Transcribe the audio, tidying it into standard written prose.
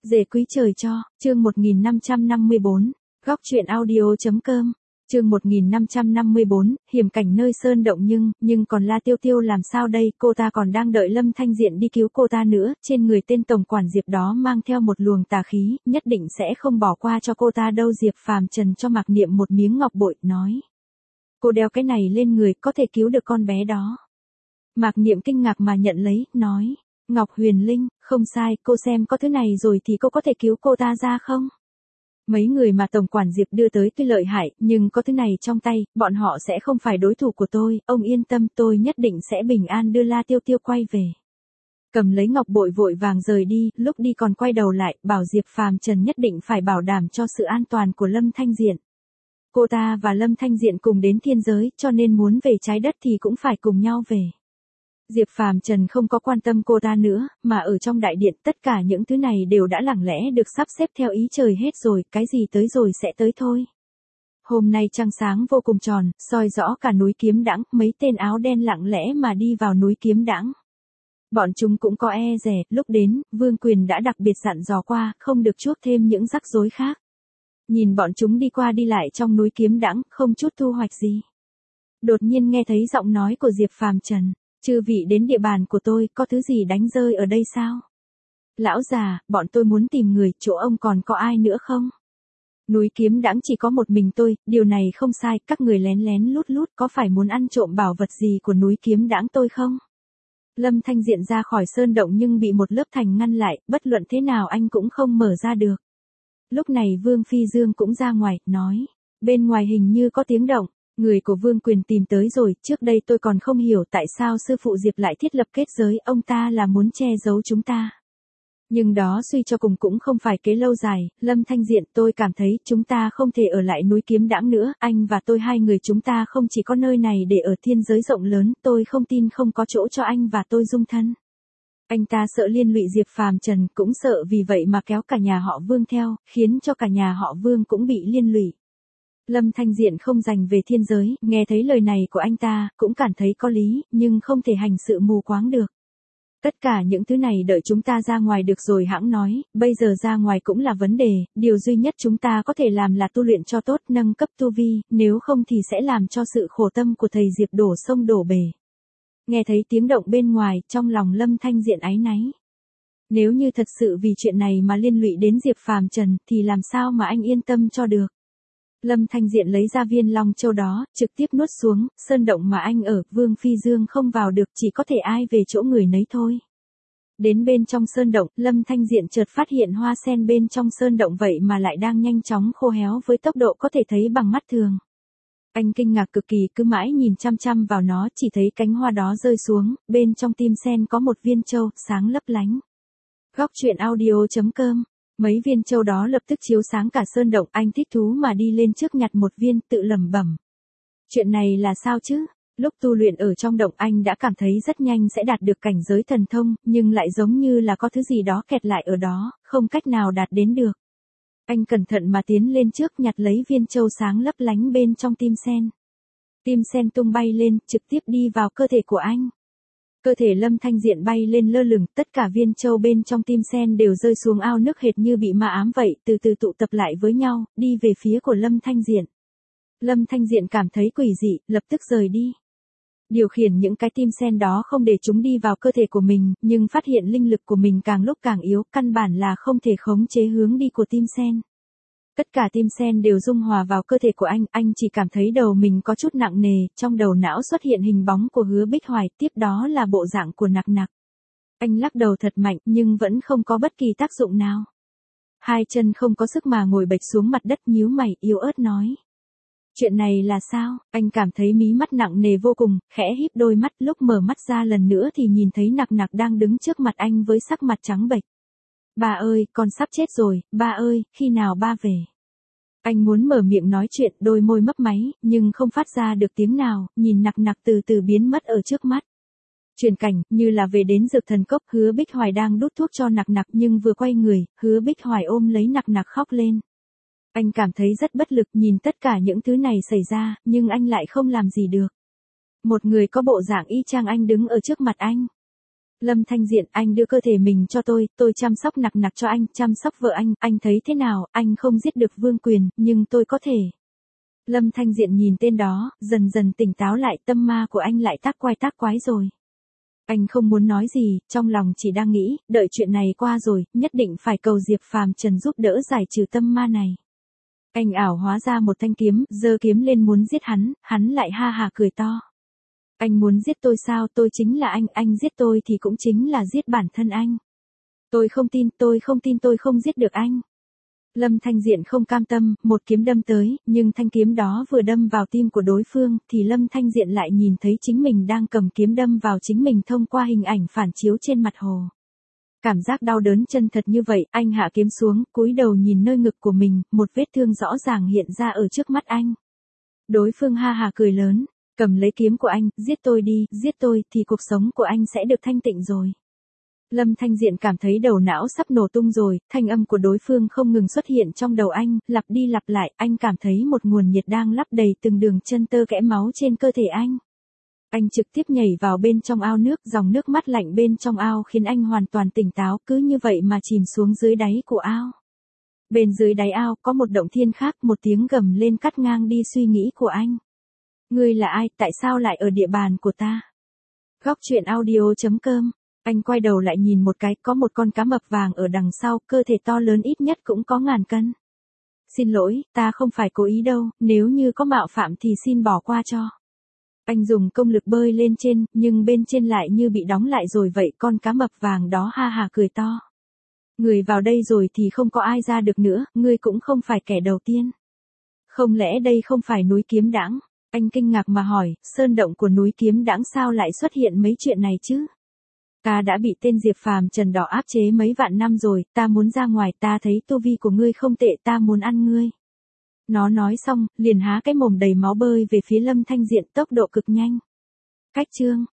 Dề quý trời cho, chương 1554, góc truyện audio.com, chương 1554, hiểm cảnh nơi sơn động nhưng còn La Tiêu Tiêu làm sao đây, cô ta còn đang đợi Lâm Thanh Diện đi cứu cô ta nữa, trên người tên tổng quản Diệp đó mang theo một luồng tà khí, nhất định sẽ không bỏ qua cho cô ta đâu. Diệp Phàm Trần cho Mạc Niệm một miếng ngọc bội, nói. Cô đeo cái này lên người, có thể cứu được con bé đó. Mạc Niệm kinh ngạc mà nhận lấy, nói. Ngọc Huyền Linh, không sai, cô xem có thứ này rồi thì cô có thể cứu cô ta ra không? Mấy người mà tổng quản Diệp đưa tới tuy lợi hại, nhưng có thứ này trong tay, bọn họ sẽ không phải đối thủ của tôi, ông yên tâm, tôi nhất định sẽ bình an đưa La Tiêu Tiêu quay về. Cầm lấy ngọc bội vội vàng rời đi, lúc đi còn quay đầu lại, bảo Diệp Phàm Trần nhất định phải bảo đảm cho sự an toàn của Lâm Thanh Diện. Cô ta và Lâm Thanh Diện cùng đến thiên giới, cho nên muốn về trái đất thì cũng phải cùng nhau về. Diệp Phàm Trần không có quan tâm cô ta nữa, mà ở trong đại điện tất cả những thứ này đều đã lặng lẽ được sắp xếp theo ý trời hết rồi, cái gì tới rồi sẽ tới thôi. Hôm nay trăng sáng vô cùng tròn, soi rõ cả núi Kiếm Đãng, mấy tên áo đen lặng lẽ mà đi vào núi Kiếm Đãng. Bọn chúng cũng có e dè, lúc đến, Vương Quyền đã đặc biệt dặn dò qua, không được chuốc thêm những rắc rối khác. Nhìn bọn chúng đi qua đi lại trong núi Kiếm Đãng, không chút thu hoạch gì. Đột nhiên nghe thấy giọng nói của Diệp Phàm Trần. Chư vị đến địa bàn của tôi, có thứ gì đánh rơi ở đây sao? Lão già, bọn tôi muốn tìm người, chỗ ông còn có ai nữa không? Núi Kiếm Đãng chỉ có một mình tôi, điều này không sai, các người lén lén lút lút có phải muốn ăn trộm bảo vật gì của núi Kiếm Đãng tôi không? Lâm Thanh Diện ra khỏi sơn động nhưng bị một lớp thành ngăn lại, bất luận thế nào anh cũng không mở ra được. Lúc này Vương Phi Dương cũng ra ngoài, nói, bên ngoài hình như có tiếng động. Người của Vương Quyền tìm tới rồi, trước đây tôi còn không hiểu tại sao sư phụ Diệp lại thiết lập kết giới, ông ta là muốn che giấu chúng ta. Nhưng đó suy cho cùng cũng không phải kế lâu dài, Lâm Thanh Diện, tôi cảm thấy chúng ta không thể ở lại núi Kiếm Đãng nữa, anh và tôi hai người chúng ta không chỉ có nơi này để ở thiên giới rộng lớn, tôi không tin không có chỗ cho anh và tôi dung thân. Anh ta sợ liên lụy Diệp Phàm Trần, cũng sợ vì vậy mà kéo cả nhà họ Vương theo, khiến cho cả nhà họ Vương cũng bị liên lụy. Lâm Thanh Diện không dành về thiên giới, nghe thấy lời này của anh ta, cũng cảm thấy có lý, nhưng không thể hành sự mù quáng được. Tất cả những thứ này đợi chúng ta ra ngoài được rồi hãng nói, bây giờ ra ngoài cũng là vấn đề, điều duy nhất chúng ta có thể làm là tu luyện cho tốt, nâng cấp tu vi, nếu không thì sẽ làm cho sự khổ tâm của thầy Diệp đổ sông đổ bể. Nghe thấy tiếng động bên ngoài, trong lòng Lâm Thanh Diện áy náy. Nếu như thật sự vì chuyện này mà liên lụy đến Diệp Phàm Trần, thì làm sao mà anh yên tâm cho được. Lâm Thanh Diện lấy ra viên long châu đó, trực tiếp nuốt xuống, sơn động mà anh ở, Vương Phi Dương không vào được, chỉ có thể ai về chỗ người nấy thôi. Đến bên trong sơn động, Lâm Thanh Diện chợt phát hiện hoa sen bên trong sơn động vậy mà lại đang nhanh chóng khô héo với tốc độ có thể thấy bằng mắt thường. Anh kinh ngạc cực kỳ, cứ mãi nhìn chăm chăm vào nó, chỉ thấy cánh hoa đó rơi xuống, bên trong tim sen có một viên châu, sáng lấp lánh. Góc truyện audio.com. Mấy viên châu đó lập tức chiếu sáng cả sơn động, anh thích thú mà đi lên trước nhặt một viên, tự lẩm bẩm. Chuyện này là sao chứ? Lúc tu luyện ở trong động anh đã cảm thấy rất nhanh sẽ đạt được cảnh giới thần thông, nhưng lại giống như là có thứ gì đó kẹt lại ở đó, không cách nào đạt đến được. Anh cẩn thận mà tiến lên trước nhặt lấy viên châu sáng lấp lánh bên trong tim sen. Tim sen tung bay lên, trực tiếp đi vào cơ thể của anh. Cơ thể Lâm Thanh Diện bay lên lơ lửng, tất cả viên châu bên trong tim sen đều rơi xuống ao nước hệt như bị ma ám vậy, từ từ tụ tập lại với nhau, đi về phía của Lâm Thanh Diện. Lâm Thanh Diện cảm thấy quỷ dị, lập tức rời đi. Điều khiển những cái tim sen đó không để chúng đi vào cơ thể của mình, nhưng phát hiện linh lực của mình càng lúc càng yếu, căn bản là không thể khống chế hướng đi của tim sen. Tất cả tim sen đều dung hòa vào cơ thể của anh chỉ cảm thấy đầu mình có chút nặng nề, trong đầu não xuất hiện hình bóng của Hứa Bích Hoài, tiếp đó là bộ dạng của Nặc Nặc. Anh lắc đầu thật mạnh nhưng vẫn không có bất kỳ tác dụng nào. Hai chân không có sức mà ngồi bệt xuống mặt đất, nhíu mày, yếu ớt nói. Chuyện này là sao? Anh cảm thấy mí mắt nặng nề vô cùng, khẽ híp đôi mắt, lúc mở mắt ra lần nữa thì nhìn thấy Nặc Nặc đang đứng trước mặt anh với sắc mặt trắng bệch. Ba ơi, con sắp chết rồi, ba ơi, khi nào ba về? Anh muốn mở miệng nói chuyện, đôi môi mấp máy, nhưng không phát ra được tiếng nào, nhìn Nặc Nặc từ từ biến mất ở trước mắt. Chuyển cảnh, như là về đến Dược Thần Cốc, Hứa Bích Hoài đang đút thuốc cho Nặc Nặc nhưng vừa quay người, Hứa Bích Hoài ôm lấy Nặc Nặc khóc lên. Anh cảm thấy rất bất lực nhìn tất cả những thứ này xảy ra, nhưng anh lại không làm gì được. Một người có bộ dạng y chang anh đứng ở trước mặt anh. Lâm Thanh Diện, anh đưa cơ thể mình cho tôi chăm sóc nặc nặc cho anh, chăm sóc vợ anh thấy thế nào, anh không giết được Vương Quyền, nhưng tôi có thể. Lâm Thanh Diện nhìn tên đó, dần dần tỉnh táo lại, tâm ma của anh lại tác quái rồi. Anh không muốn nói gì, trong lòng chỉ đang nghĩ, đợi chuyện này qua rồi, nhất định phải cầu Diệp Phàm Trần giúp đỡ giải trừ tâm ma này. Anh ảo hóa ra một thanh kiếm, giơ kiếm lên muốn giết hắn lại ha hà cười to. Anh muốn giết tôi sao, tôi chính là anh giết tôi thì cũng chính là giết bản thân anh. Tôi không tin tôi không giết được anh. Lâm Thanh Diện không cam tâm, một kiếm đâm tới, nhưng thanh kiếm đó vừa đâm vào tim của đối phương, thì Lâm Thanh Diện lại nhìn thấy chính mình đang cầm kiếm đâm vào chính mình thông qua hình ảnh phản chiếu trên mặt hồ. Cảm giác đau đớn chân thật như vậy, anh hạ kiếm xuống, cúi đầu nhìn nơi ngực của mình, một vết thương rõ ràng hiện ra ở trước mắt anh. Đối phương ha hà cười lớn, cầm lấy kiếm của anh, giết tôi đi, giết tôi thì cuộc sống của anh sẽ được thanh tịnh rồi. Lâm Thanh Diện cảm thấy đầu não sắp nổ tung rồi, thanh âm của đối phương không ngừng xuất hiện trong đầu anh, lặp đi lặp lại, anh cảm thấy một nguồn nhiệt đang lấp đầy từng đường chân tơ kẽ máu trên cơ thể anh. Anh trực tiếp nhảy vào bên trong ao nước, dòng nước mát lạnh bên trong ao khiến anh hoàn toàn tỉnh táo, cứ như vậy mà chìm xuống dưới đáy của ao. Bên dưới đáy ao có một động thiên khác, một tiếng gầm lên cắt ngang đi suy nghĩ của anh. Ngươi là ai, tại sao lại ở địa bàn của ta? Góc truyện audio.com. Anh quay đầu lại nhìn một cái, có một con cá mập vàng ở đằng sau, cơ thể to lớn ít nhất cũng có ngàn cân. Xin lỗi, ta không phải cố ý đâu, nếu như có mạo phạm thì xin bỏ qua cho. Anh dùng công lực bơi lên trên, nhưng bên trên lại như bị đóng lại rồi vậy, con cá mập vàng đó ha hà cười to. Người vào đây rồi thì không có ai ra được nữa, ngươi cũng không phải kẻ đầu tiên. Không lẽ đây không phải núi Kiếm Đãng? Anh kinh ngạc mà hỏi, sơn động của núi Kiếm Đãng sao lại xuất hiện mấy chuyện này chứ? Ta đã bị tên Diệp Phàm Trần đó áp chế mấy vạn năm rồi, ta muốn ra ngoài, ta thấy tu vi của ngươi không tệ, ta muốn ăn ngươi. Nó nói xong, liền há cái mồm đầy máu bơi về phía Lâm Thanh Diện, tốc độ cực nhanh. Cách chương